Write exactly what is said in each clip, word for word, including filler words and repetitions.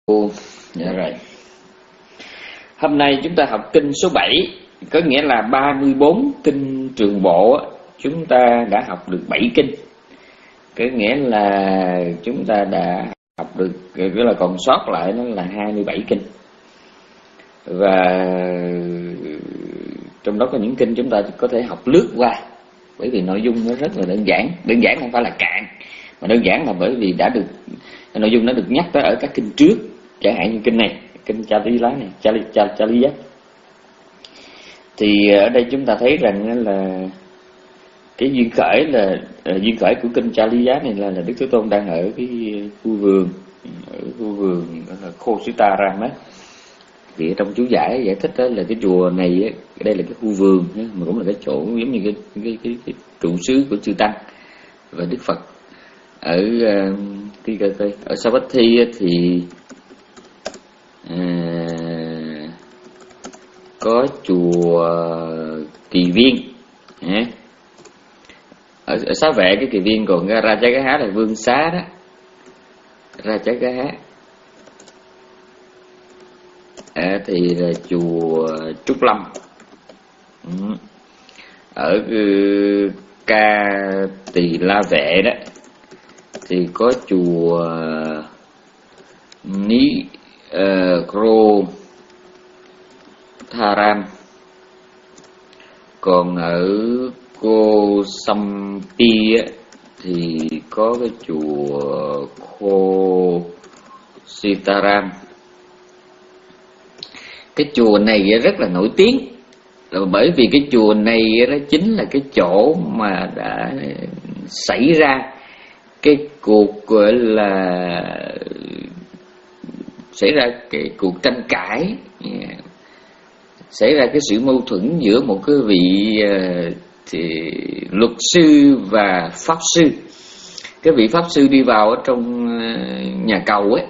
Dạ rồi. Hôm nay chúng ta học kinh số bảy, có nghĩa là ba mươi bốn kinh Trường Bộ. Chúng ta đã học được bảy kinh, có nghĩa là chúng ta đã học được, cái là còn sót lại nó là hai mươi bảy kinh. Và trong đó có những kinh chúng ta có thể học lướt qua, bởi vì nội dung nó rất là đơn giản. Đơn giản không phải là cạn, mà đơn giản là bởi vì đã được nội dung nó được nhắc tới ở các kinh trước. Chẳng hạn như kinh này, kinh Cha Lý Lá này, Cha Lý Cha, Cha Lý Giác. Thì ở đây chúng ta thấy rằng là cái duyên khởi là duyên khởi của kinh Cha Lý Giá này là, là Đức Thế Tôn đang ở cái khu vườn, ở khu vườn là Khositaram á. Thì trong chú giải giải thích đó là cái chùa này á, đây là cái khu vườn mà cũng là cái chỗ giống như cái cái cái, cái trụ xứ của chư tăng và Đức Phật. Ở cái coi coi ở Savatthi thì à, có chùa Kỳ Viên. À, ở, ở Xá Vệ cái Kỳ Viên, còn Rajagaha là Vương Xá đó, Rajagaha. À, thì là chùa Trúc Lâm. Ừ. Ở Ca Tỳ La Vệ đó thì có chùa Ní uh, Kro Tharam. Còn ở Cô Sampi thì có cái chùa Khô Sitaram. Cái chùa này rất là nổi tiếng là bởi vì cái chùa này đó chính là cái chỗ mà đã xảy ra cái cuộc gọi là xảy ra cái cuộc tranh cãi, xảy ra cái sự mâu thuẫn giữa một cái vị uh, thì luật sư và pháp sư. Cái vị pháp sư đi vào ở trong uh, nhà cầu ấy,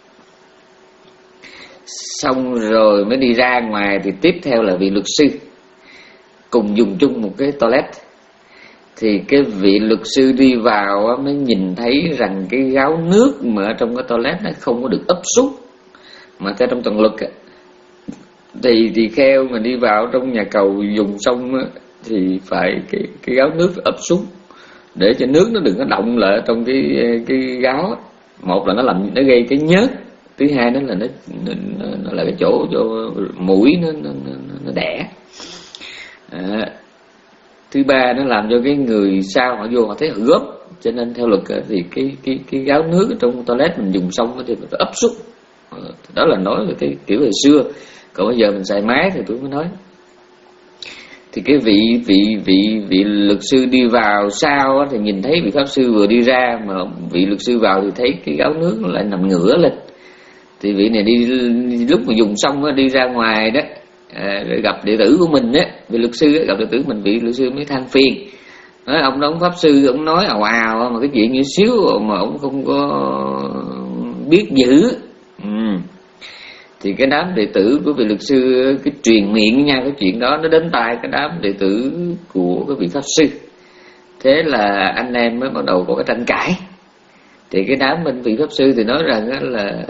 xong rồi mới đi ra ngoài thì tiếp theo là vị luật sư cùng dùng chung một cái toilet. Thì cái vị luật sư đi vào mới nhìn thấy rằng cái gáo nước mà ở trong cái toilet nó không có được ấp súc, mà theo trong tuần luật thì thì kheo mà đi vào trong nhà cầu dùng xong thì phải cái cái gáo nước ấp súc để cho nước nó đừng có động lại trong cái cái gáo. Một là nó làm nó gây cái nhớt, thứ hai đó là nó nó, nó là cái chỗ cho mũi nó nó, nó, nó đẻ. À, thứ ba nó làm cho cái người sau họ vô họ thấy họ gớm, cho nên theo luật thì cái cái cái gáo nước ở trong toilet mình dùng xong thì phải ấp súc. Đó là nói về cái kiểu hồi xưa. Còn bây giờ mình xài máy thì tôi mới nói. Thì cái vị vị vị vị luật sư đi vào sau thì nhìn thấy vị pháp sư vừa đi ra, mà vị luật sư vào thì thấy cái gáo nước nó lại nằm ngửa lên. Thì vị này đi lúc mà dùng xong đi ra ngoài đó, à, để gặp đệ tử của mình á, vị luật sư á, gặp đệ tử của mình, vị luật sư mới than phiền. Nói ông đó, ông pháp sư, ông nói ào ào mà cái chuyện như xíu mà ông không có biết giữ. Ừ. Thì cái đám đệ tử của vị luật sư cái truyền miệng nha, cái chuyện đó nó đến tai cái đám đệ tử của cái vị pháp sư. Thế là anh em mới bắt đầu có cái tranh cãi. Thì cái đám bên vị pháp sư thì nói rằng là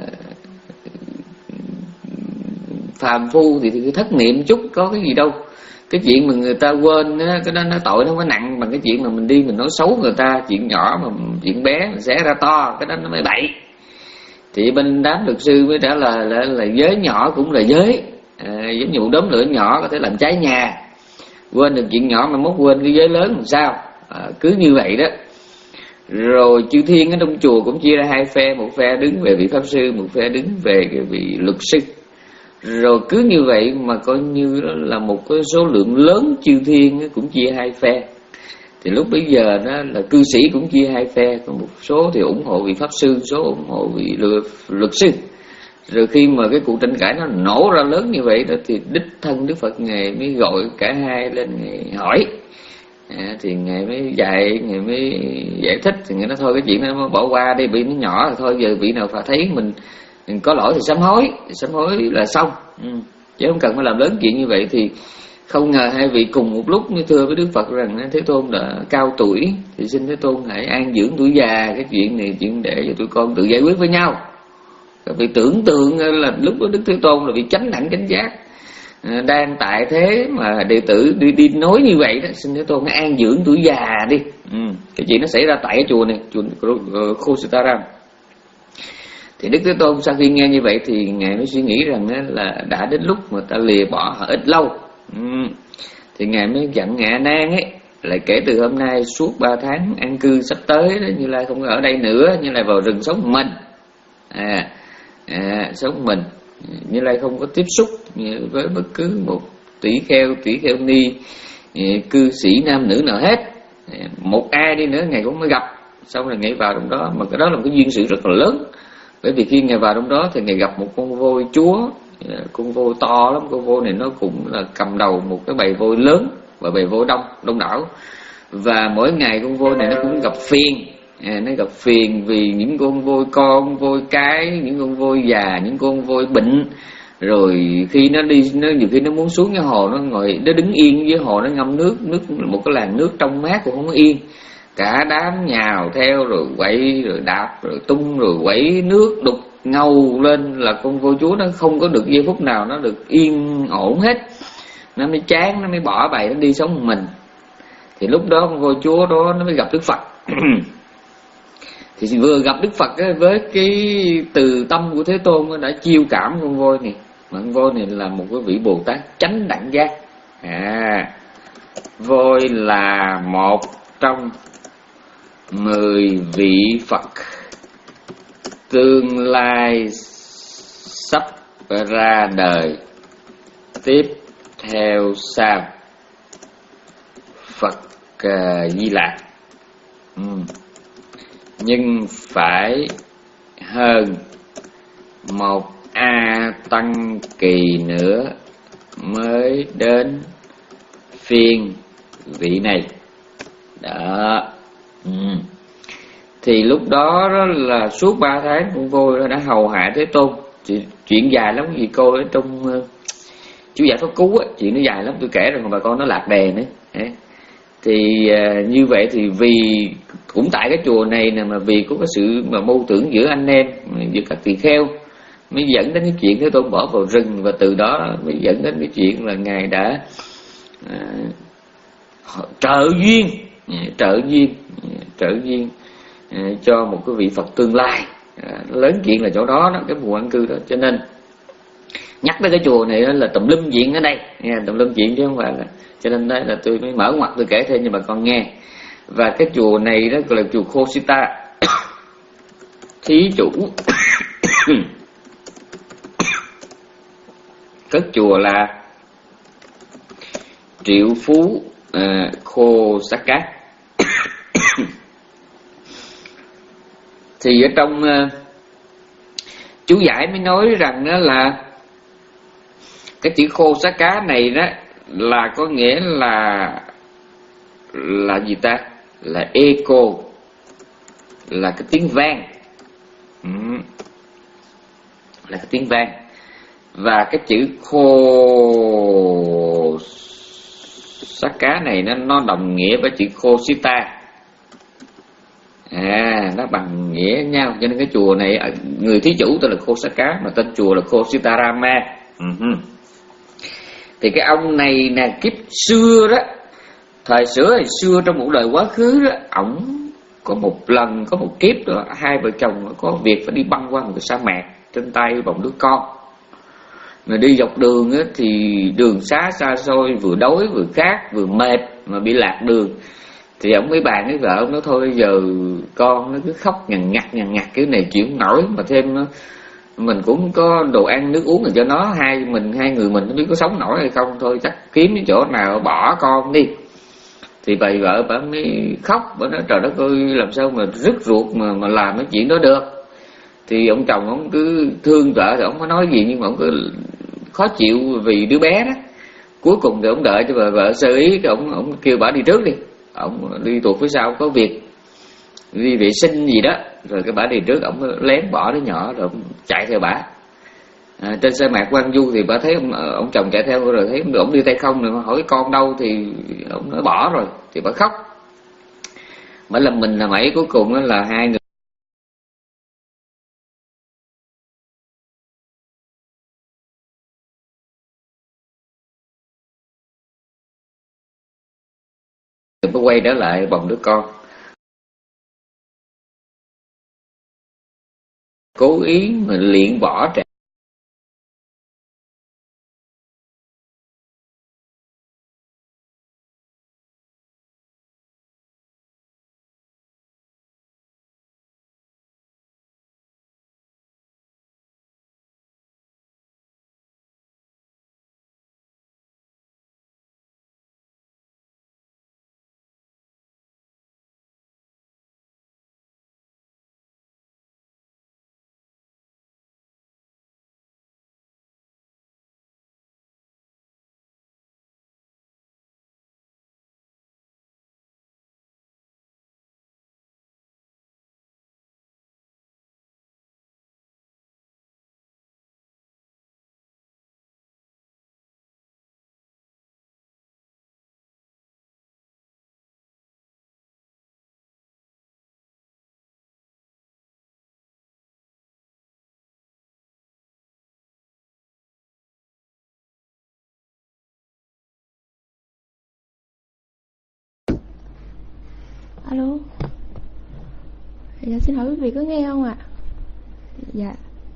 phàm phu thì, thì thất niệm chút, có cái gì đâu. Cái chuyện mà người ta quên á, cái đó nó tội nó không có nặng bằng cái chuyện mà mình đi mình nói xấu người ta. Chuyện nhỏ mà chuyện bé mình xé ra to, cái đó nó mới bậy. Thì bên đám luật sư mới trả lời là, là, là giới nhỏ cũng là giới, à, giống như một đốm lửa nhỏ có thể làm cháy nhà. Quên được chuyện nhỏ mà mốt quên cái giới lớn làm sao. À, cứ như vậy đó. Rồi chư thiên ở trong chùa cũng chia ra hai phe, một phe đứng về vị pháp sư, một phe đứng về cái vị luật sư. Rồi cứ như vậy mà coi như đó là một cái số lượng lớn chư thiên cũng chia hai phe. Thì lúc bấy giờ đó là cư sĩ cũng chia hai phe, có một số thì ủng hộ vị pháp sư, số ủng hộ vị luật sư. Rồi khi mà cái cuộc tranh cãi nó nổ ra lớn như vậy đó, thì đích thân Đức Phật Ngài mới gọi cả hai lên Ngài hỏi. À, thì Ngài mới dạy, Ngài mới giải thích. Thì Ngài nói thôi cái chuyện nó bỏ qua đi, vì nó nhỏ rồi thôi, giờ vị nào phải thấy mình, mình có lỗi thì sám hối, sám hối là xong. Ừ. Chứ không cần phải làm lớn chuyện như vậy. Thì không ngờ hai vị cùng một lúc như thưa với Đức Phật rằng Thế Tôn đã cao tuổi, thì xin Thế Tôn hãy an dưỡng tuổi già, cái chuyện này chuyện để cho tụi con tự giải quyết với nhau. Vì tưởng tượng là lúc đó Đức Thế Tôn là bị chánh đẳng chánh giác, đang tại thế mà đệ tử đi đi nói như vậy đó, xin Thế Tôn hãy an dưỡng tuổi già đi. Ừ. Cái chuyện nó xảy ra tại cái chùa này, chùa Khositaram. Thì Đức Thế Tôn sau khi nghe như vậy thì ngài mới suy nghĩ rằng là đã đến lúc mà ta lìa bỏ họ ít lâu. Ừ. Thì ngài mới dặn Ngạ Nan ấy, lại kể từ hôm nay suốt ba tháng an cư sắp tới đó, Như Lai không ở đây nữa, Như Lai vào rừng sống mình. À, à sống mình. Như Lai không có tiếp xúc với bất cứ một tỷ kheo, tỷ kheo ni, cư sĩ nam nữ nào hết. Một ai đi nữa ngài cũng mới gặp. Xong rồi ngài vào trong đó, mà cái đó là một cái duyên sự rất là lớn. Bởi vì khi ngài vào trong đó thì ngài gặp một con voi chúa, con voi to lắm. Con voi này nó cũng là cầm đầu một cái bầy voi lớn và bầy voi đông đông đảo. Và mỗi ngày con voi này nó cũng gặp phiền. À, nó gặp phiền vì những con voi con, voi cái, những con voi già, những con voi bệnh. Rồi khi nó đi, nó nhiều khi nó muốn xuống cái hồ, nó ngồi, nó đứng yên dưới hồ, nó ngâm nước, nước một cái làn nước trong mát cũng không có yên. Cả đám nhào theo rồi quậy, rồi đạp, rồi tung, rồi quẩy nước đục ngầu lên, là con voi chúa nó không có được giây phút nào nó được yên ổn hết. Nó mới chán, nó mới bỏ bầy, nó đi sống một mình. Thì lúc đó con voi chúa đó nó mới gặp Đức Phật. Thì vừa gặp Đức Phật ấy, với cái từ tâm của Thế Tôn đã chiêu cảm con voi này. Mà con voi này là một cái vị Bồ Tát chánh đẳng giác. À, voi là một trong mười vị Phật tương lai sắp ra đời tiếp theo sau Phật uh, Di Lạc. Ừ. Nhưng phải hơn một A Tăng Kỳ nữa mới đến phiên vị này. Đó. Ừ. Thì lúc đó, đó là suốt ba tháng con voi đã hầu hạ Thế Tôn. Chuyện dài lắm, vì cô ở trong uh, chú giải pháp cú á, chuyện nó dài lắm, tôi kể rồi mà bà con nó lạc đề nữa. Đấy. Thì uh, như vậy thì vì cũng tại cái chùa này nè, mà vì có cái sự mà mâu thuẫn giữa anh em, giữa các tỳ kheo, mới dẫn đến cái chuyện Thế Tôn bỏ vào rừng. Và từ đó mới dẫn đến cái chuyện là ngài đã uh, trợ duyên trợ duyên trợ duyên uh, cho một cái vị Phật tương lai. Uh, lớn chuyện là chỗ đó, đó cái mùa an cư đó. Cho nên nhắc tới cái chùa này là tùm lum chuyện ở đây, nghe tùm lum chuyện chứ không phải là. Cho nên đây là tôi mới mở ngoặt tôi kể thêm cho bà con nghe. Và cái chùa này đó gọi là chùa Khosita. Thí chủ cất chùa là Triệu Phú à, Khosaka. Thì ở trong uh, chú giải mới nói rằng đó là cái chữ Khosaka này đó là có nghĩa là là gì ta? Là echo, là cái tiếng vang. Ừ. Là cái tiếng vang. Và cái chữ Khosaka này nó nó đồng nghĩa với chữ Khosita. À, nó bằng nghĩa nhau. Cho nên cái chùa này người thí chủ tên là Khosaka, mà tên chùa là Khositarama. Uh-huh. Thì cái ông này nè, kiếp xưa đó, thời xưa hồi xưa trong một đời quá khứ đó, ổng có một lần, có một kiếp đó, hai vợ chồng có việc phải đi băng qua một cái sa mạc, trên tay bồng đứa con. Mà đi dọc đường á, thì đường xá xa xôi, vừa đói vừa khát vừa mệt mà bị lạc đường. Thì ông mới bàn với vợ ông nói thôi giờ con nó cứ khóc ngằn ngặt ngằn ngặt kiểu này chịu không nổi, mà thêm nó, mình cũng có đồ ăn nước uống rồi cho nó, hai mình hai người mình không biết có sống nổi hay không, thôi chắc kiếm cái chỗ nào bỏ con đi. Thì bà vợ bà mới khóc, bà nói trời đất ơi làm sao mà rứt ruột mà mà làm cái chuyện đó được. Thì ông chồng ông cứ thương vợ thì ông có nói gì, nhưng mà ông cứ khó chịu vì đứa bé đó. Cuối cùng thì ông đợi cho bà vợ sơ ý, thì ông ông kêu bà đi trước đi, ông đi tuột phía sau có việc đi vệ sinh gì đó, rồi cái bà đi trước, ông lén bỏ đứa nhỏ rồi ông chạy theo bà. À, trên sa mạc Quang Du thì bà thấy ông, ông chồng chạy theo rồi thấy ông đi tay không, rồi hỏi con đâu thì ông nói bỏ rồi, thì bà khóc. Bà làm mình là mẩy, cuối cùng là hai người mới quay trở lại bồng đứa con. Cố ý mà luyện bỏ trẻ. Alo. Dạ xin hỏi quý vị có nghe không ạ? Dạ.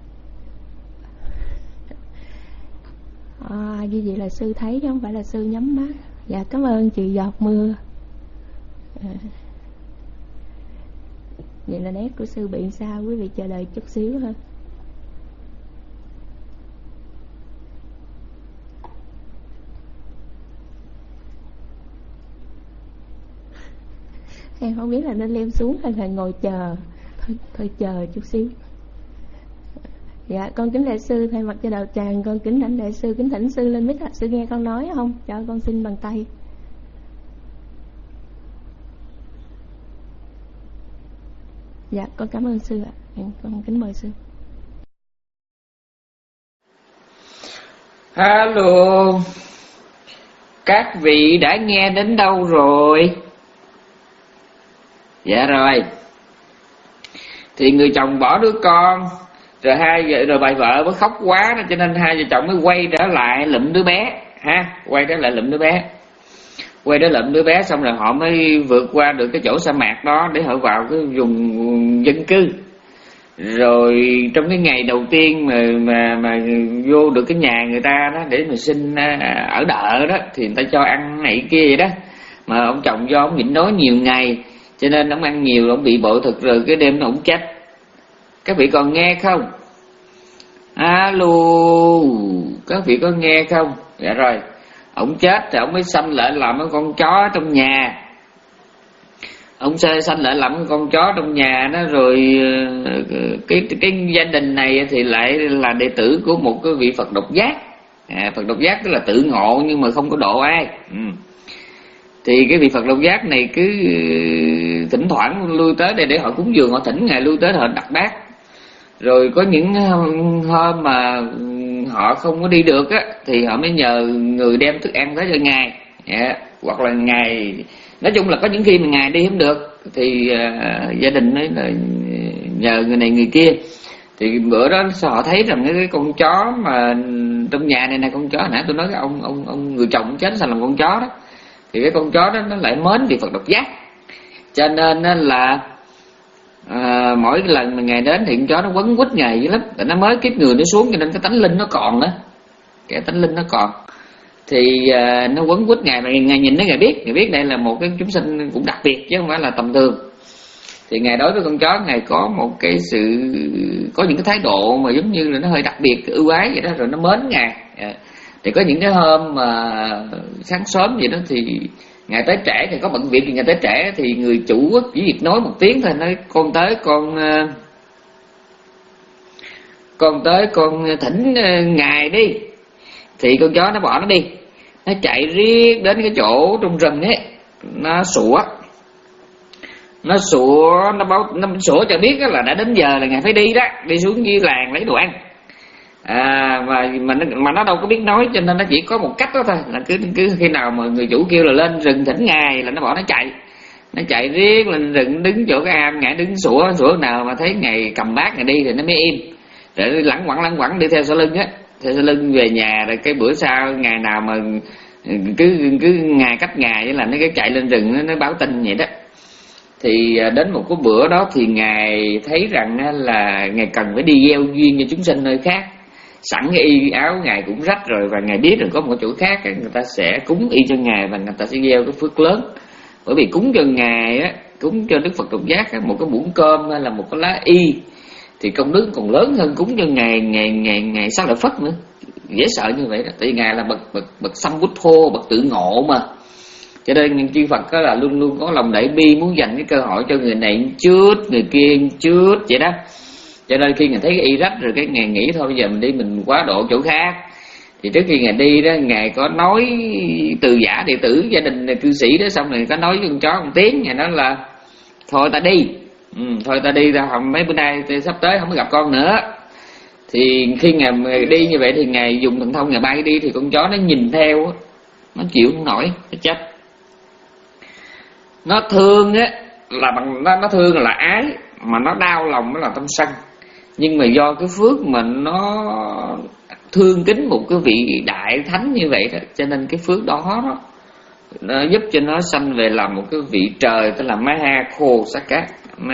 À, như vậy là sư thấy chứ không phải là sư nhắm mắt. Dạ cảm ơn chị giọt mưa. À. Vậy là nét của sư bị sao? Quý vị chờ đợi chút xíu thôi. Em không biết là nên leo xuống hay là ngồi chờ. Thôi, thôi chờ chút xíu. Dạ con kính đại sư, thay mặt cho đạo tràng con kính thỉnh đại sư, kính thỉnh sư lên mic ạ. Sư nghe con nói không? Cho con xin bằng tay. Dạ con cảm ơn sư ạ. Con kính mời sư. Hello, các vị đã nghe đến đâu rồi? Dạ rồi. Thì người chồng bỏ đứa con, rồi hai vợ rồi bà vợ mới khóc quá, cho nên hai vợ chồng mới quay trở lại lụm đứa bé ha, quay trở lại lụm đứa bé, quay trở lại lụm đứa bé xong rồi họ mới vượt qua được cái chỗ sa mạc đó để họ vào cái vùng dân cư. Rồi trong cái ngày đầu tiên mà mà mà vô được cái nhà người ta đó để mà xin ở đợ đó, thì người ta cho ăn này kia vậy đó. Mà ông chồng do ông nhịn đói nhiều ngày, cho nên ông ăn nhiều, ông bị bội thực, rồi cái đêm nó ông chết. Các vị còn nghe không? Alo, các vị có nghe không? Dạ rồi. Ông chết thì ông mới sanh lại làm cái con chó trong nhà. Ông sanh lại làm cái con chó trong nhà đó. Rồi cái, cái, cái gia đình này thì lại là đệ tử của một cái vị Phật độc giác. à, Phật độc giác tức là tự ngộ nhưng mà không có độ ai. ừ. Thì cái vị Phật độc giác này cứ thỉnh thoảng lui tới đây để họ cúng dường, họ thỉnh ngài lui tới họ đặt bát. Rồi có những hôm mà họ không có đi được á, thì họ mới nhờ người đem thức ăn tới cho ngài. yeah. Hoặc là ngài, nói chung là có những khi mà ngài đi không được thì uh, gia đình ấy là nhờ người này người kia. Thì bữa đó họ thấy rằng cái con chó mà trong nhà này này, con chó nãy tôi nói cái ông ông ông người chồng chết sao làm con chó đó, thì cái con chó đó nó lại mến vị Phật độc giác. Cho nên là à, mỗi lần mà ngày đến thì con chó nó quấn quýt ngày dữ lắm, tại nó mới kiếp người nó xuống, cho nên cái tánh linh nó còn đó, cái tánh linh nó còn. Thì à, nó quấn quýt ngày mà ngày nhìn nó ngày biết, ngày biết đây là một cái chúng sinh cũng đặc biệt chứ không phải là tầm thường. Thì ngày đối với con chó, ngày có một cái sự, có những cái thái độ mà giống như là nó hơi đặc biệt, ưu ái vậy đó, rồi nó mến ngài. Thì có những cái hôm mà sáng sớm vậy đó thì ngày tới trễ, thì có bận việc thì ngày tới trễ, thì người chủ chỉ việc nói một tiếng thôi, nói con tới con con tới con thỉnh ngài đi. Thì con chó nó bỏ nó đi, nó chạy riết đến cái chỗ trong rừng ấy, nó sủa nó sủa nó báo nó sủa cho biết là đã đến giờ là ngài phải đi đó, đi xuống dưới làng lấy đồ ăn. À, mà mà nó, mà nó đâu có biết nói, cho nên nó chỉ có một cách đó thôi, là cứ cứ khi nào mà người chủ kêu là lên rừng thỉnh ngài là nó bỏ nó chạy, nó chạy riết lên rừng đứng chỗ cái am, ngài đứng sủa sủa nào mà thấy ngài cầm bát ngài đi thì nó mới im, rồi lẳng quẳng lẳng quẳng đi theo sau lưng á, theo sau lưng về nhà. Rồi cái bữa sau ngày nào mà cứ cứ ngày cách ngày là nó cái chạy lên rừng nó, nó báo tin vậy đó. Thì đến một cái bữa đó thì ngài thấy rằng là ngài cần phải đi gieo duyên cho chúng sinh nơi khác. Sẵn cái y áo ngài cũng rách rồi, và ngài biết rằng có một chỗ khác người ta sẽ cúng y cho ngài và người ta sẽ gieo cái phước lớn. Bởi vì cúng cho ngài á, cúng cho Đức Phật Trục Giác á, một cái muỗng cơm hay là một cái lá y thì công đức còn lớn hơn cúng cho ngài ngài ngài ngài Sao Lợi Phất nữa. Dễ sợ như vậy đó, tại vì ngài là bậc bậc bậc Sambuddho, bậc tự ngộ mà. Cho nên những chư Phật đó là luôn luôn có lòng đại bi, muốn dành cái cơ hội cho người này chút, người kia chút vậy đó. Cho nên khi ngài thấy cái y rách rồi cái ngài nghĩ thôi bây giờ mình đi mình quá độ chỗ khác. Thì trước khi ngài đi đó, ngài có nói từ giả đệ tử gia đình cư sĩ đó, xong rồi có nói với con chó một tiếng, ngài nói là thôi ta đi, ừ, thôi ta đi, ta không mấy bữa nay sắp tới không có gặp con nữa. Thì khi ngài đi như vậy thì ngài dùng thần thông ngài bay đi, thì con chó nó nhìn theo, nó chịu không nổi, nó chết. Nó thương á là bằng nó, nó thương là ái, mà nó đau lòng nó là tâm sân. Nhưng mà do cái phước mà nó thương kính một cái vị đại thánh như vậy đó, cho nên cái phước đó, đó nó giúp cho nó sanh về làm một cái vị trời tên là Mahakosaka.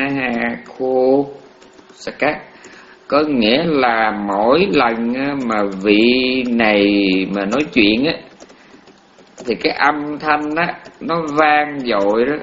Mahakosaka có nghĩa là mỗi lần mà vị này mà nói chuyện á thì cái âm thanh đó nó vang dội đó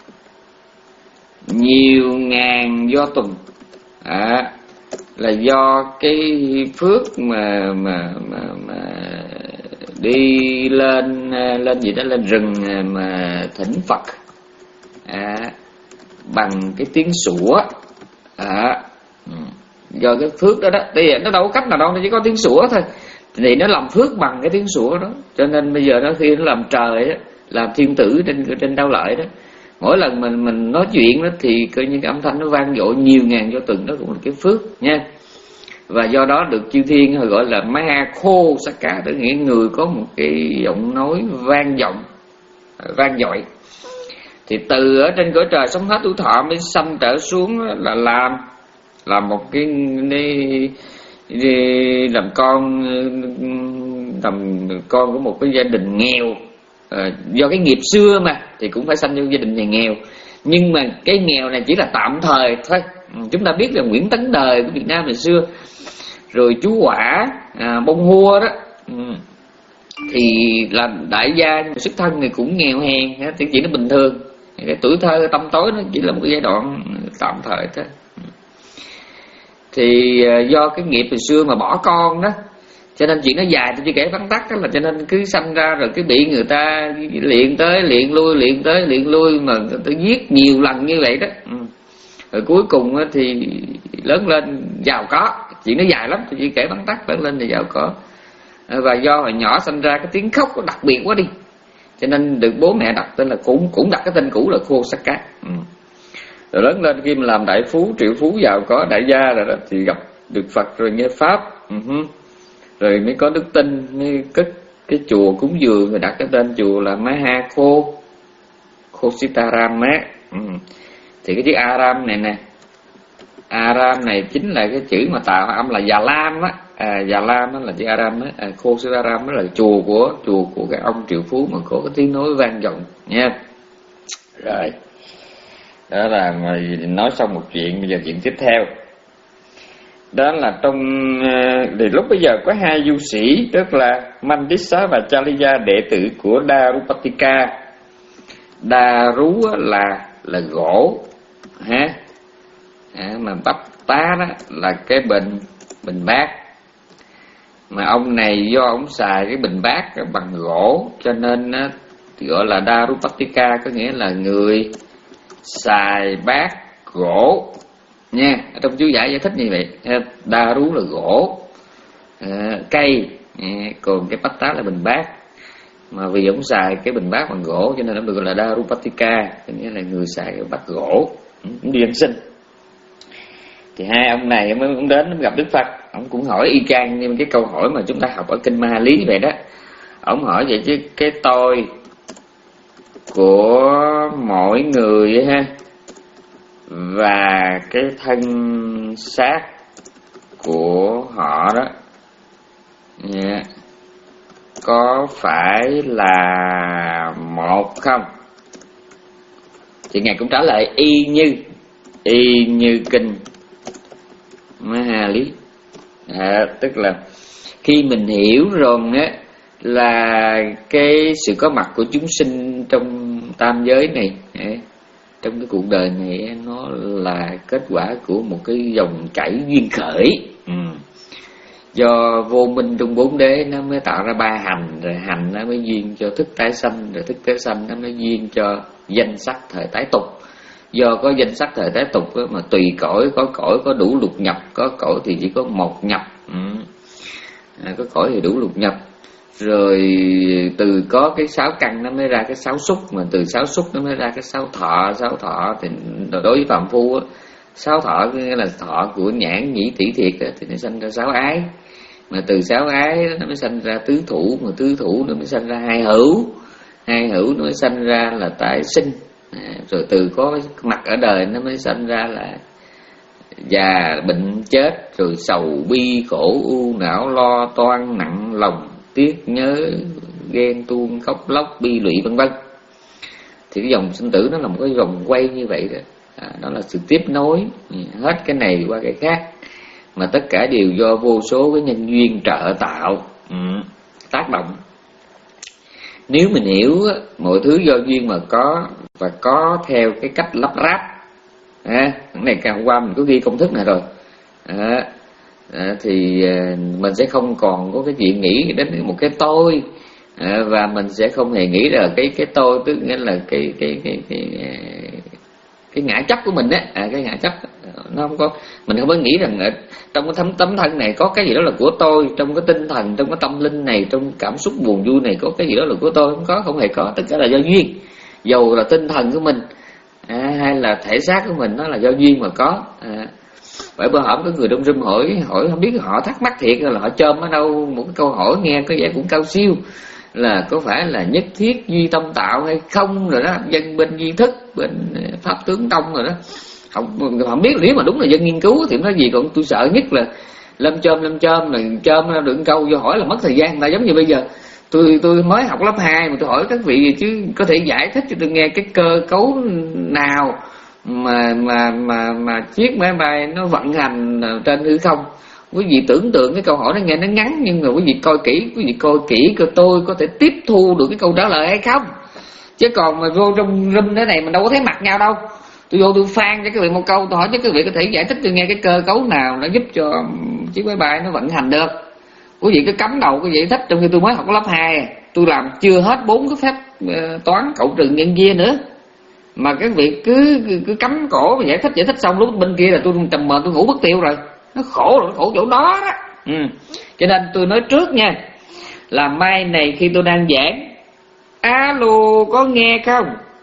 nhiều ngàn do tuần, à, là do cái phước mà mà mà, mà đi lên lên gì đó lên rừng mà thỉnh Phật, à, bằng cái tiếng sủa, à, do cái phước đó đó. Thì nó đâu có cách nào đâu, nó chỉ có tiếng sủa thôi. Thì nó làm phước bằng cái tiếng sủa đó. Cho nên bây giờ nó khi nó làm trời đó, làm thiên tử trên trên Đao Lợi đó, mỗi lần mình mình nói chuyện đó thì coi như cái âm thanh nó vang dội nhiều ngàn cho từng, đó cũng là cái phước nha. Và do đó được chư thiên gọi là Mahakosaka, tức nghĩa người có một cái giọng nói vang vọng, vang dội. Thì từ ở trên cõi trời sống hết tuổi thọ mới sanh trở xuống là làm làm một cái đi, đi làm con làm con của một cái gia đình nghèo. À, do cái nghiệp xưa mà thì cũng phải sanh trong gia đình nhà nghèo, nhưng mà cái nghèo này chỉ là tạm thời thôi. Chúng ta biết là Nguyễn Tấn Đời của Việt Nam ngày xưa, rồi chú Quả, à, Bông Hua đó, ừ, thì là đại gia nhưng mà xuất thân thì cũng nghèo hèn, thì chỉ nó bình thường. Cái tuổi thơ tâm tối nó chỉ là một cái giai đoạn tạm thời thôi. Thì do cái nghiệp từ xưa mà bỏ con đó, cho nên chuyện nó dài tôi chỉ kể vắn tắt đó, là cho nên cứ sanh ra rồi cứ bị người ta luyện tới luyện lui luyện tới luyện lui mà người ta giết nhiều lần như vậy đó. Ừ. Rồi cuối cùng thì lớn lên giàu có, chuyện nó dài lắm tôi chỉ kể vắn tắt. Lớn lên thì giàu có, và do hồi nhỏ sanh ra cái tiếng khóc nó đặc biệt quá đi, cho nên được bố mẹ đặt tên là cũng cũng đặt cái tên cũ là Kosaka. Ừ. Rồi lớn lên khi mà làm đại phú triệu phú giàu có đại gia rồi đó thì gặp được Phật rồi nghe pháp, uh-huh. rồi mới có đức tin, mới cất cái chùa cúng dường, rồi đặt cái tên chùa là Mahako Kositaram á. Uh-huh. Thì cái chữ Aram này nè, Aram này chính là cái chữ mà tạo âm là Già Lam á, à, Già Lam đó là chữ Aram á, à, Kositaram đó là chùa của chùa của cái ông triệu phú mà có cái tiếng nói vang vọng nha. Rồi đó là nói xong một chuyện, bây giờ chuyện tiếp theo đó là trong thì lúc bây giờ có hai du sĩ, tức là Mandisa và Chaliya, đệ tử của Darupatika. Daru là là gỗ ha, à, mà bắp tá đó là cái bình bình bát, mà ông này do ông xài cái bình bát bằng gỗ cho nên gọi là Darupatika, có nghĩa là người xài bát gỗ nha. Ở trong chú giải giải thích như vậy, Daru là gỗ, à, cây, à, còn cái Patta là bình bát, mà vì ông xài cái bình bát bằng gỗ cho nên nó được gọi là Darupatika, có nghĩa là người xài cái bát gỗ, cũng đi ăn xin. Thì hai ông này mới cũng đến gặp Đức Phật, ông cũng hỏi y chang như cái câu hỏi mà chúng ta học ở kinh Ma Lý vậy đó. Ông hỏi vậy chứ cái tôi của mỗi người ha, và cái thân xác của họ đó, yeah, có phải là một không? Thì Ngài cũng trả lời y như y như kinh Maha Lý. À, tức là khi mình hiểu rồi á là cái sự có mặt của chúng sinh trong tam giới này, trong cái cuộc đời này, nó là kết quả của một cái dòng chảy duyên khởi. ừ. Do vô minh trong bốn đế nó mới tạo ra ba hành, rồi hành nó mới duyên cho thức tái sanh, rồi thức tái sanh nó mới duyên cho danh sắc thời tái tục. Do có danh sắc thời tái tục đó, mà tùy cõi, có cõi có đủ lục nhập, có cõi thì chỉ có một nhập. ừ. à, có cõi thì đủ lục nhập. Rồi từ có cái sáu căn nó mới ra cái sáu xúc, mà từ sáu xúc nó mới ra cái sáu thọ. Sáu thọ thì đối với phàm phu á, sáu thọ nghĩa là thọ của nhãn nhĩ tỷ thiệt á, thì nó sanh ra sáu ái. Mà từ sáu ái nó mới sanh ra tứ thủ, mà tứ thủ nó mới sanh ra hai hữu, hai hữu nó mới sanh ra là tái sinh. à, Rồi từ có mặt ở đời nó mới sanh ra là già bệnh chết, rồi sầu bi khổ u não lo toan nặng lòng tiếc nhớ ghen tuông khóc lóc bi lụy vân vân. Thì cái dòng sinh tử nó là một cái vòng quay như vậy đó. à, Đó là sự tiếp nối hết cái này qua cái khác, mà tất cả đều do vô số cái nhân duyên trợ tạo, ừ, tác động. Nếu mình hiểu mọi thứ do duyên mà có, và có theo cái cách lắp ráp. à, Cái này hôm qua mình có ghi công thức này rồi. à, à, Thì à, mình sẽ không còn có cái chuyện nghĩ đến một cái tôi, à, và mình sẽ không hề nghĩ là cái cái tôi, tức nghĩa là cái cái cái cái cái, cái ngã chấp của mình á. à, Cái ngã chấp nó không có, mình không có nghĩ rằng trong cái tấm tấm thân này có cái gì đó là của tôi, trong cái tinh thần, trong cái tâm linh này, trong cảm xúc buồn vui này có cái gì đó là của tôi. Không có, không hề có, tất cả là do duyên. Dầu là tinh thần của mình à, hay là thể xác của mình, nó là do duyên mà có. à, Bởi bữa hổm có người trong room hỏi hỏi không biết họ thắc mắc thiệt là họ chôm ở đâu một cái câu hỏi nghe có vẻ cũng cao siêu, là có phải là nhất thiết duy tâm tạo hay không, rồi đó dân bên duy thức, bên pháp tướng tông rồi đó. Không, không biết nếu mà đúng là dân nghiên cứu thì nói gì, còn tôi sợ nhất là lâm chôm lâm chôm là chôm ra được câu vô hỏi là mất thời gian. Là giống như bây giờ tôi tôi mới học lớp hai mà tôi hỏi các vị chứ có thể giải thích cho tôi nghe cái cơ cấu nào mà mà mà mà chiếc máy bay nó vận hành trên hư không. Quý vị tưởng tượng cái câu hỏi nó nghe nó ngắn, nhưng mà quý vị coi kỹ, quý vị coi kỹ coi tôi có thể tiếp thu được cái câu trả lời hay không. Chứ còn mà vô trong room thế này mình đâu có thấy mặt nhau đâu. Tôi vô tôi phan cho các vị một câu, tôi hỏi cho các vị có thể giải thích tôi nghe cái cơ cấu nào nó giúp cho chiếc máy bay nó vận hành được. Quý vị cứ cắm đầu cái giải thích, trong khi tôi mới học lớp hai, tôi làm chưa hết bốn cái phép uh, toán cộng trừ nhân chia nữa, mà các vị cứ cứ, cứ cắm cổ và giải thích giải thích xong lúc bên kia là tôi trầm mờ, tôi ngủ mất tiêu rồi. Nó khổ rồi, khổ chỗ đó đó. ừ. Cho nên tôi nói trước nha, là mai này khi tôi đang giảng, alo có nghe không?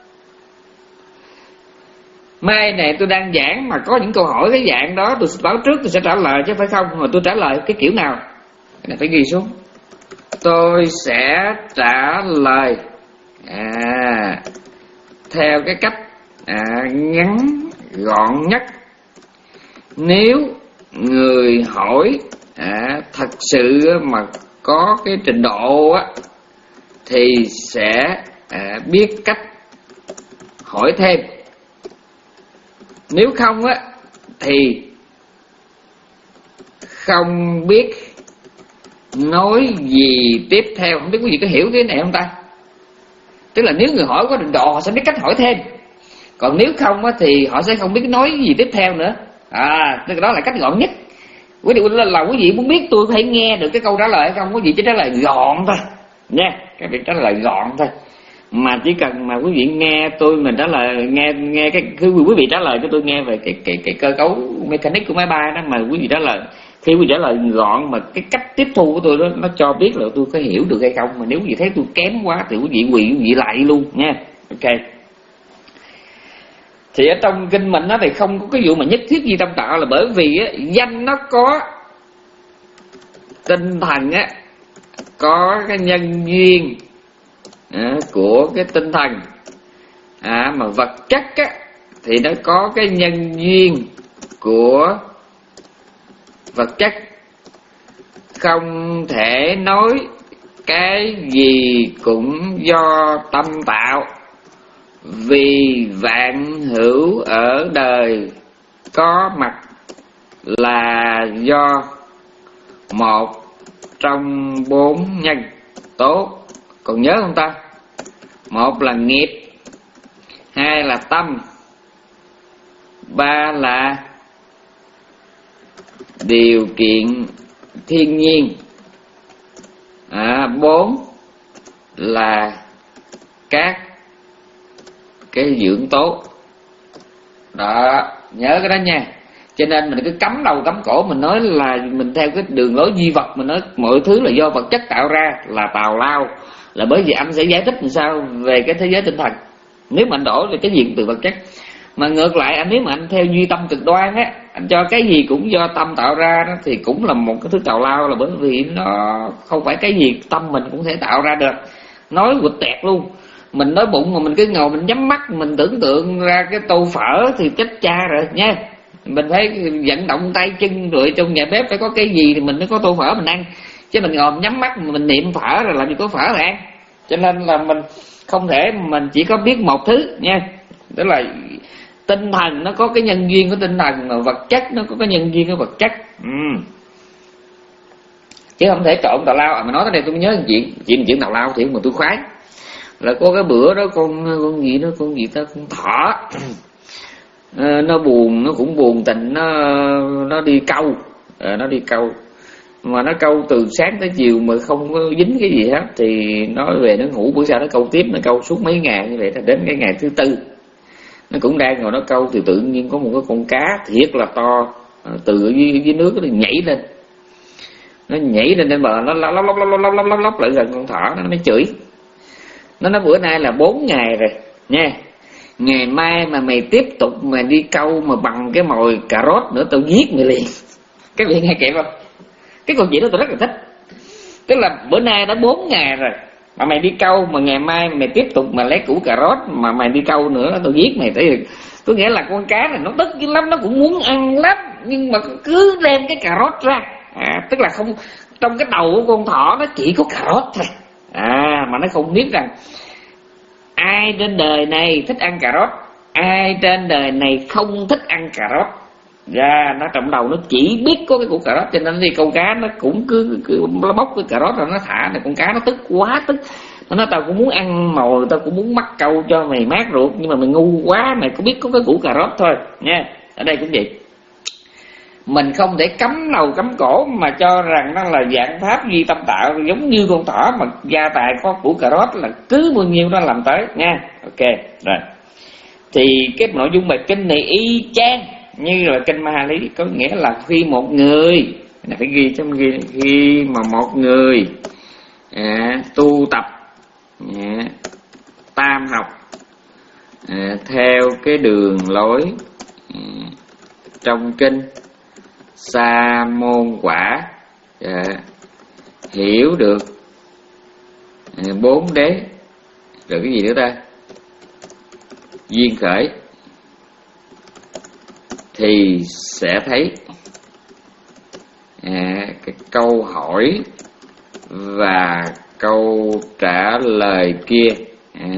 Mai này tôi đang giảng mà có những câu hỏi cái dạng đó, tôi báo trước tôi sẽ trả lời chứ phải không? Mà tôi trả lời cái kiểu nào? Cái này phải ghi xuống. Tôi sẽ trả lời à, theo cái cách à, ngắn gọn nhất. Nếu người hỏi à, thật sự mà có cái trình độ á, thì sẽ à, biết cách hỏi thêm. Nếu không á thì không biết nói gì tiếp theo. Không biết quý vị có hiểu cái này không ta? Tức là nếu người hỏi có trình độ họ sẽ biết cách hỏi thêm, còn nếu không á thì họ sẽ không biết nói gì tiếp theo nữa. À, tức đó là cách gọn nhất. Quý vị là, là quý vị muốn biết tôi phải nghe được cái câu trả lời hay không, quý vị chỉ trả lời gọn thôi nha. Các vị trả lời gọn thôi, mà chỉ cần mà quý vị nghe tôi mình trả lời, nghe nghe cái cứ quý vị trả lời cho tôi nghe về cái cái cái cơ cấu mechanic của máy bay đó, mà quý vị trả lời khi quý vị trả lời gọn mà cái cách tiếp thu của tôi đó nó cho biết là tôi có hiểu được hay không. Mà nếu quý vị thấy tôi kém quá thì quý vị quỳ quý vị lại luôn nha. Ok. Thì ở trong kinh mình nó thì không có cái vụ mà nhất thiết duy tâm tạo, là bởi vì á, danh nó có tinh thần á, có cái nhân duyên à, của cái tinh thần à, mà vật chất á, thì nó có cái nhân duyên của vật chất. Không thể nói cái gì cũng do tâm tạo. Vì vạn hữu ở đời có mặt là do một trong bốn nhân tố. Còn nhớ không ta? Một là nghiệp, hai là tâm, ba là điều kiện thiên nhiên, à, bốn là các cái dưỡng tố. Đó, nhớ cái đó nha. Cho nên mình cứ cắm đầu cắm cổ mình nói là mình theo cái đường lối duy vật, mình nói mọi thứ là do vật chất tạo ra là tào lao. Là bởi vì anh sẽ giải thích làm sao về cái thế giới tinh thần nếu mà anh đổ về cái gì từ vật chất. Mà ngược lại anh nếu mà anh theo duy tâm cực đoan á, anh cho cái gì cũng do tâm tạo ra đó, thì cũng là một cái thứ tào lao. Là bởi vì nó không phải cái gì tâm mình cũng thể tạo ra được. Nói quịch tẹt luôn. Mình nói bụng mà mình cứ ngồi mình nhắm mắt mình tưởng tượng ra cái tô phở thì chết cha rồi nha. Mình phải vận động tay chân rồi trong nhà bếp phải có cái gì thì mình mới có tô phở mình ăn. Chứ mình ngồi nhắm mắt mình niệm phở rồi làm gì có phở rồi ăn. Cho nên là mình không thể mình chỉ có biết một thứ nha. Đó là tinh thần nó có cái nhân duyên của tinh thần, mà vật chất nó có cái nhân duyên của vật chất. ừ. Chứ không thể trộn tào lao. À, mà nói tới đây tôi nhớ chuyện chuyện chuyện tào lao thì mà tôi khoái. Là có cái bữa đó con con gì đó con gì ta con thỏ à, nó buồn, nó cũng buồn tình, nó nó đi câu à, nó đi câu mà nó câu từ sáng tới chiều mà không có dính cái gì hết, thì nó về nó ngủ, bữa sau nó câu tiếp, nó câu suốt mấy ngày như vậy. Đến cái ngày thứ tư nó cũng đang ngồi nó câu thì tự nhiên có một cái con cá thiệt là to từ ở dưới, dưới nước nó nhảy lên, nó nhảy lên trên bờ, nó lóc lóc lóc lóc lóc lóc lóc lại gần con thỏ, nó mới chửi. Nó nói bữa nay là bốn ngày rồi nha, ngày mai mà mày tiếp tục mà đi câu mà bằng cái mồi cà rốt nữa tao giết mày liền. Cái việc nghe kịp không? Cái câu chuyện đó tôi rất là thích. Tức là bữa nay đã bốn ngày rồi mà mày đi câu, mà ngày mai mày tiếp tục mà lấy củ cà rốt mà mày đi câu nữa tao giết mày. Tại vì tôi nghĩa là con cá này nó tức dữ lắm, nó cũng muốn ăn lắm, nhưng mà cứ đem cái cà rốt ra. À, tức là không, trong cái đầu của con thỏ nó chỉ có cà rốt thôi. À, mà nó không biết rằng ai trên đời này thích ăn cà rốt, ai trên đời này không thích ăn cà rốt. Ra nó trong đầu nó chỉ biết có cái củ cà rốt, cho nên thì con cá nó cũng cứ, cứ nó bóc cái cà rốt rồi nó thả. Này con cá nó tức quá tức, nó nói tao cũng muốn ăn mồi, tao cũng muốn mắc câu cho mày mát ruột, nhưng mà mày ngu quá, mày có biết có cái củ cà rốt thôi nha. Ở đây cũng vậy, mình không thể cắm đầu cắm cổ mà cho rằng nó là dạng pháp duy tâm tạo, giống như con thỏ mà gia tài có củ cà rốt là cứ bao nhiêu nó làm tới nha. Ok rồi, thì cái nội dung bài kinh này y chang như là kinh Ma Lý, có nghĩa là khi một người này phải ghi trong ghi, khi mà một người à, tu tập à, tam học à, theo cái đường lối à, trong kinh Sa môn quả à, hiểu được à, bốn đế rồi cái gì nữa ta, duyên khởi, thì sẽ thấy à, cái câu hỏi và câu trả lời kia à,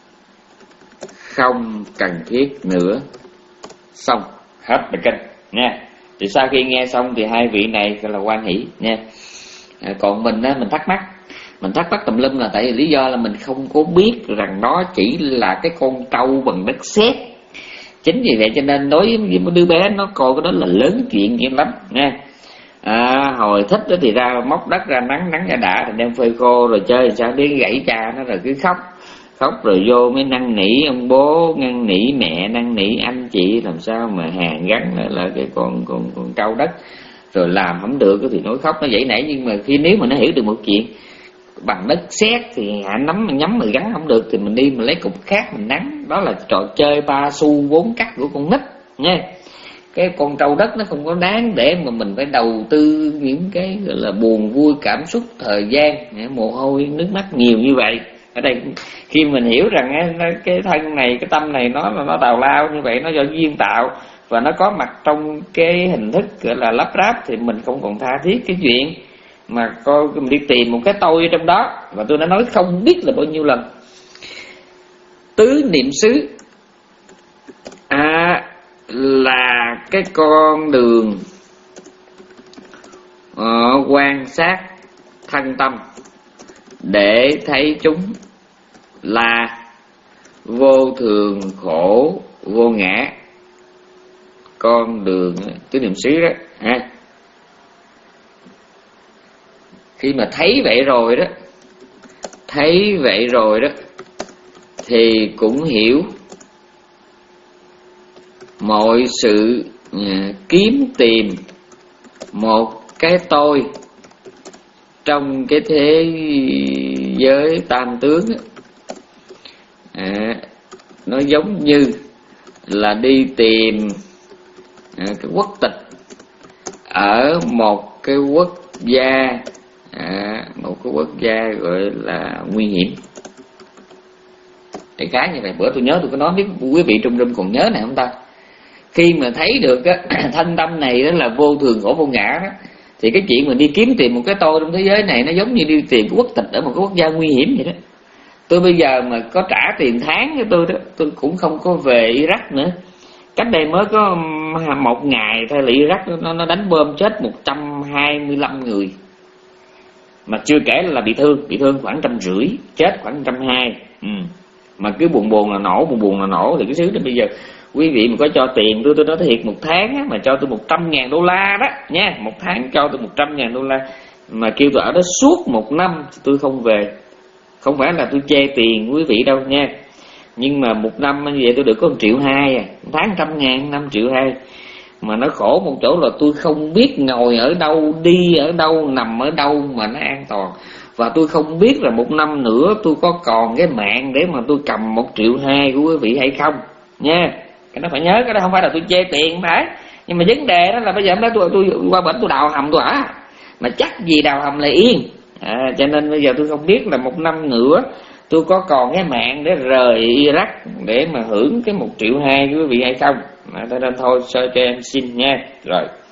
không cần thiết nữa. Xong hết bài kinh nha. Thì sau khi nghe xong thì hai vị này gọi là hoan hỷ nha. À, còn mình á, mình thắc mắc mình thắc mắc tùm lum là tại vì lý do là mình không có biết rằng đó chỉ là cái con trâu bằng đất sét. Chính vì vậy cho nên đối với một đứa bé nó coi cái đó là lớn chuyện dữ lắm nha. À, hồi thích đó thì ra móc đất ra nắng nắng ra đã, rồi đem phơi khô rồi chơi sao đến gãy cha nó rồi cứ khóc khóc rồi vô mới năn nỉ ông bố, năn nỉ mẹ, năn nỉ anh chị làm sao mà hàn gắn lại là cái con con con trâu đất, rồi làm không được thì nói khóc nó dãy nảy. Nhưng mà khi nếu mà nó hiểu được một chuyện bằng đất sét thì hạ nắm mình nhắm mà gắn không được thì mình đi mình lấy cục khác mình nắn. Đó là trò chơi ba xu bốn cắt của con nít nha. Cái con trâu đất nó không có đáng để mà mình phải đầu tư những cái gọi là buồn vui cảm xúc thời gian mồ hôi nước mắt nhiều như vậy. Ở đây khi mình hiểu rằng cái thân này, cái tâm này nó nó tào lao như vậy, nó do duyên tạo và nó có mặt trong cái hình thức gọi là lắp ráp, thì mình không còn tha thiết cái chuyện mà coi mình đi tìm một cái tôi ở trong đó, và tôi đã nói không biết là bao nhiêu lần. Tứ niệm xứ à, là cái con đường uh, quan sát thân tâm để thấy chúng là vô thường, khổ, vô ngã. Con đường tứ niệm xứ đó ha. Khi mà thấy vậy rồi đó, thấy vậy rồi đó thì cũng hiểu mọi sự uh, kiếm tìm một cái tôi trong cái thế giới tam tướng đó, à, nó giống như là đi tìm à, cái quốc tịch ở một cái quốc gia, à, một cái quốc gia gọi là nguy hiểm. Đại khái như vậy. Bữa tôi nhớ tôi có nói với quý vị trong room còn nhớ này không ta? Khi mà thấy được á, thanh tâm này đó là vô thường, khổ, vô ngã đó, thì cái chuyện mà đi kiếm tìm một cái tôi trong thế giới này nó giống như đi tìm quốc tịch ở một cái quốc gia nguy hiểm vậy đó. Tôi bây giờ mà có trả tiền tháng cho tôi đó, tôi cũng không có về Iraq nữa. Cách đây mới có một ngày thôi là Iraq nó, nó đánh bom chết một trăm hai mươi lăm người, mà chưa kể là bị thương, bị thương khoảng trăm rưỡi, chết khoảng trăm hai. Ừ. Mà cứ buồn buồn là nổ, buồn buồn là nổ. Thì cái xứ đó bây giờ quý vị mà có cho tiền tôi, tôi nói thiệt, một tháng á, mà cho tôi một trăm ngàn đô la đó nha, một tháng cho tôi một trăm ngàn đô la, mà kêu tôi ở đó suốt một năm, tôi không về. Không phải là tôi chê tiền quý vị đâu nha, nhưng mà một năm như vậy tôi được có một triệu hai à, tháng trăm ngàn, năm triệu hai. Mà nó khổ một chỗ là tôi không biết ngồi ở đâu, đi ở đâu, nằm ở đâu mà nó an toàn. Và tôi không biết là một năm nữa tôi có còn cái mạng để mà tôi cầm một triệu hai của quý vị hay không nha. Cái đó phải nhớ, cái đó không phải là tôi chê tiền phải. Nhưng mà vấn đề đó là bây giờ hôm đó tôi, tôi qua bển tôi đào hầm tôi ở, mà chắc gì đào hầm là yên. À, cho nên bây giờ tôi không biết là một năm nữa tôi có còn cái mạng để rời Iraq để mà hưởng cái một triệu hai của quý vị hay không. À, cho nên thôi, sơ cho em xin nha. Rồi.